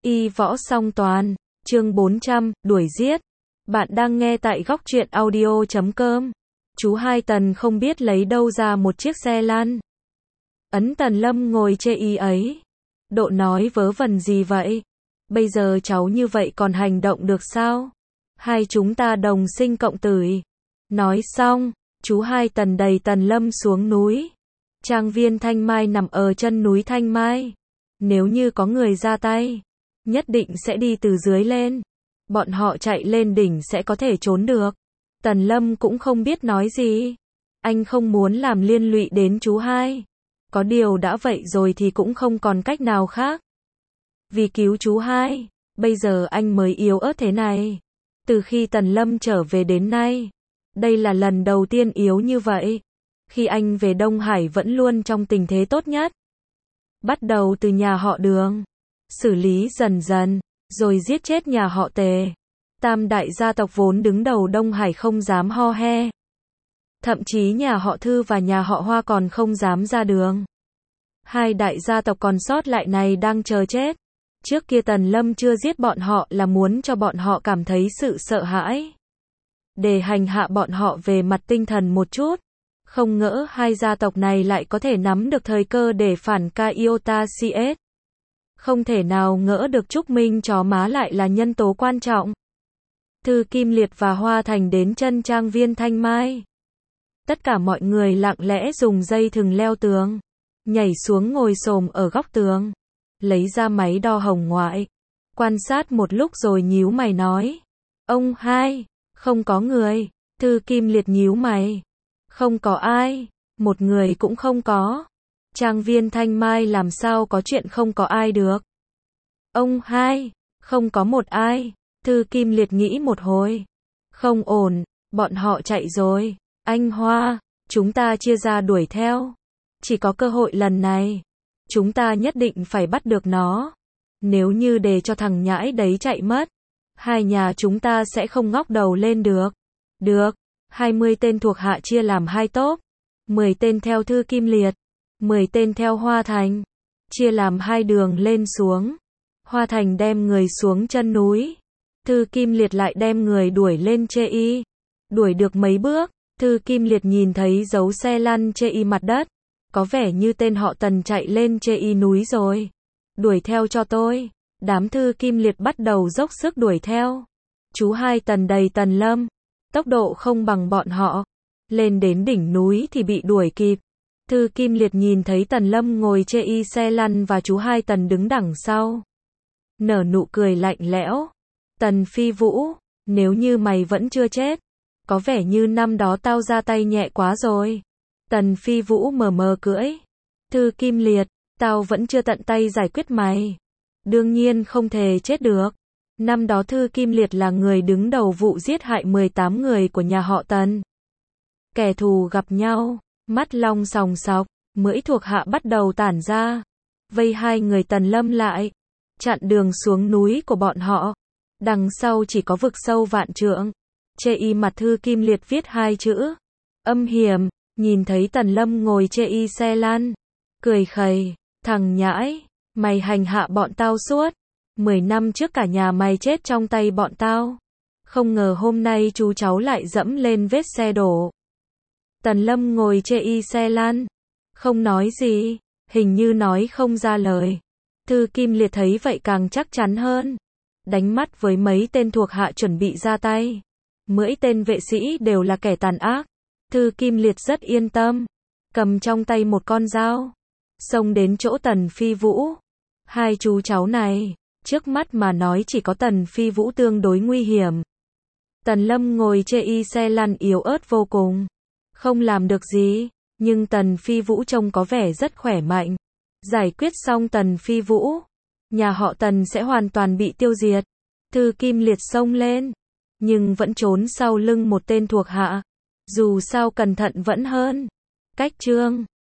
Y võ song toàn, chương 400, đuổi giết. Bạn đang nghe tại góc truyện audio.com. Chú Hai Tần không biết lấy đâu ra một chiếc xe lăn. Ấn Tần Lâm ngồi chê y ấy. Độ nói vớ vẩn gì vậy? Bây giờ cháu như vậy còn hành động được sao? Hai chúng ta đồng sinh cộng tử. Nói xong, chú Hai Tần đẩy Tần Lâm xuống núi. Trang viên Thanh Mai nằm ở chân núi Thanh Mai. Nếu như có người ra tay, nhất định sẽ đi từ dưới lên. Bọn họ chạy lên đỉnh sẽ có thể trốn được. Tần Lâm cũng không biết nói gì. Anh không muốn làm liên lụy đến chú Hai. Có điều đã vậy rồi thì cũng không còn cách nào khác. Vì cứu chú Hai, bây giờ anh mới yếu ớt thế này. Từ khi Tần Lâm trở về đến nay, đây là lần đầu tiên yếu như vậy. Khi anh về Đông Hải vẫn luôn trong tình thế tốt nhất. Bắt đầu từ nhà họ Đường, xử lý dần dần, rồi giết chết nhà họ Tề. Tam đại gia tộc vốn đứng đầu Đông Hải không dám ho he. Thậm chí nhà họ Thư và nhà họ Hoa còn không dám ra đường. Hai đại gia tộc còn sót lại này đang chờ chết. Trước kia Tần Lâm chưa giết bọn họ là muốn cho bọn họ cảm thấy sự sợ hãi. Để hành hạ bọn họ về mặt tinh thần một chút. Không ngỡ hai gia tộc này lại có thể nắm được thời cơ để phản ca Iota CS. Không thể nào ngỡ được Trúc Minh chó má lại là nhân tố quan trọng. Thư Kim Liệt và Hoa Thành đến chân trang viên Thanh Mai. Tất cả mọi người lặng lẽ dùng dây thừng leo tường. Nhảy xuống ngồi xổm ở góc tường. Lấy ra máy đo hồng ngoại. Quan sát một lúc rồi nhíu mày nói. Ông Hai, không có người. Thư Kim Liệt nhíu mày. Không có ai, một người cũng không có. Trang viên Thanh Mai làm sao có chuyện không có ai được. Ông Hai, không có một ai. Thư Kim Liệt nghĩ một hồi. Không ổn, bọn họ chạy rồi. Anh Hoa, chúng ta chia ra đuổi theo. Chỉ có cơ hội lần này. Chúng ta nhất định phải bắt được nó. Nếu như để cho thằng nhãi đấy chạy mất, hai nhà chúng ta sẽ không ngóc đầu lên được. Được. 20 tên thuộc hạ chia làm hai tốp. 10 tên theo Thư Kim Liệt. 10 tên theo Hoa Thành. Chia làm hai đường lên xuống. Hoa Thành đem người xuống chân núi. Thư Kim Liệt lại đem người đuổi lên chê y. Đuổi được mấy bước, Thư Kim Liệt nhìn thấy dấu xe lăn chê y mặt đất. Có vẻ như tên họ Tần chạy lên chê y núi rồi. Đuổi theo cho tôi. Đám Thư Kim Liệt bắt đầu dốc sức đuổi theo. Chú Hai Tần đầy Tần Lâm. Tốc độ không bằng bọn họ. Lên đến đỉnh núi thì bị đuổi kịp. Thư Kim Liệt nhìn thấy Tần Lâm ngồi chê y xe lăn và chú Hai Tần đứng đằng sau. Nở nụ cười lạnh lẽo. Tần Phi Vũ, nếu như mày vẫn chưa chết, có vẻ như năm đó tao ra tay nhẹ quá rồi. Tần Phi Vũ mờ mờ cưỡi. Thư Kim Liệt, tao vẫn chưa tận tay giải quyết mày. Đương nhiên không thể chết được. Năm đó Thư Kim Liệt là người đứng đầu vụ giết hại 18 người của nhà họ Tần. Kẻ thù gặp nhau, mắt long sòng sọc, mũi thuộc hạ bắt đầu tản ra. Vây hai người Tần Lâm lại, chặn đường xuống núi của bọn họ. Đằng sau chỉ có vực sâu vạn trượng. Chê y mặt Thư Kim Liệt viết hai chữ. Âm hiểm, nhìn thấy Tần Lâm ngồi chê y xe lăn. Cười khẩy, thằng nhãi, mày hành hạ bọn tao suốt. 10 năm trước cả nhà mày chết trong tay bọn tao. Không ngờ hôm nay chú cháu lại dẫm lên vết xe đổ. Tần Lâm ngồi chê y xe lăn. Không nói gì, hình như nói không ra lời. Thư Kim Liệt thấy vậy càng chắc chắn hơn. Đánh mắt với mấy tên thuộc hạ chuẩn bị ra tay. Mỗi tên vệ sĩ đều là kẻ tàn ác. Thư Kim Liệt rất yên tâm. Cầm trong tay một con dao. Xông đến chỗ Tần Phi Vũ. Hai chú cháu này. Trước mắt mà nói chỉ có Tần Phi Vũ tương đối nguy hiểm. Tần Lâm ngồi chê y xe lăn yếu ớt vô cùng. Không làm được gì, nhưng Tần Phi Vũ trông có vẻ rất khỏe mạnh. Giải quyết xong Tần Phi Vũ, nhà họ Tần sẽ hoàn toàn bị tiêu diệt. Thư Kim Liệt xông lên, nhưng vẫn trốn sau lưng một tên thuộc hạ. Dù sao cẩn thận vẫn hơn. Cách chương